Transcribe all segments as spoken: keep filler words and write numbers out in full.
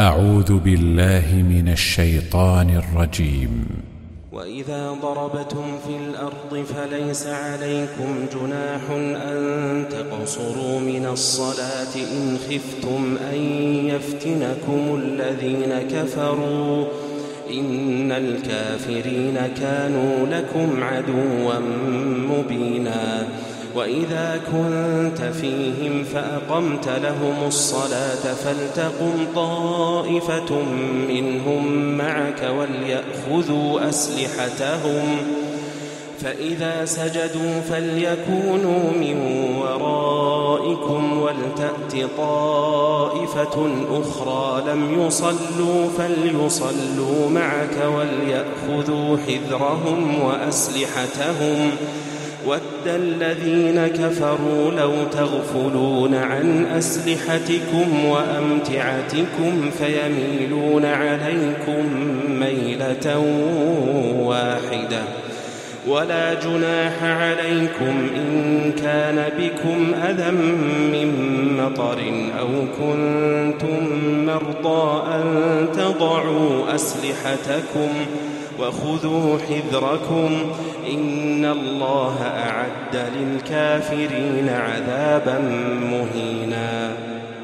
أعوذ بالله من الشيطان الرجيم. وإذا ضربتم في الأرض فليس عليكم جناح أن تقصروا من الصلاة إن خفتم أن يفتنكم الذين كفروا إن الكافرين كانوا لكم عدوا مبينا. وإذا كنت فيهم فأقمت لهم الصلاة فلتقم طائفة منهم معك وليأخذوا أسلحتهم فإذا سجدوا فليكونوا من ورائكم ولتأت طائفة أخرى لم يصلوا فليصلوا معك وليأخذوا حذرهم وأسلحتهم ود الذين كفروا لو تغفلون عن أسلحتكم وأمتعتكم فيميلون عليكم ميلة واحدة ولا جناح عليكم إن كان بكم أذى من مطر أو كنتم مرضى أن تضعوا أسلحتكم وخذوا حذركم إن الله أعد للكافرين عذابا مهينا.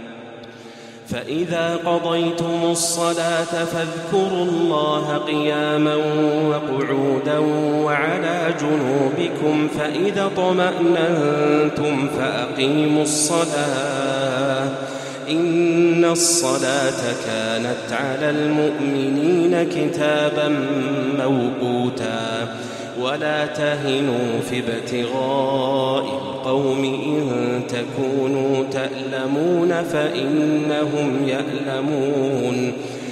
فإذا قضيتم الصلاة فاذكروا الله قياما وقعودا وعلى جنوبكم فإذا طمأننتم فأقيموا الصلاة إن الصلاة كانت على المؤمنين كتابا موقوتا. ولا تهنوا في ابتغاء القوم إن تكونوا تألمون فإنهم يألمون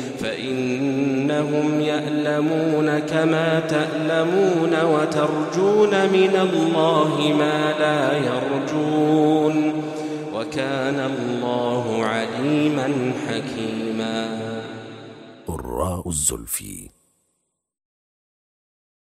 فإنهم يألمون كما تألمون وترجون من الله ما لا يرجون وكان الله عليما حكيما. الراء الزلفي.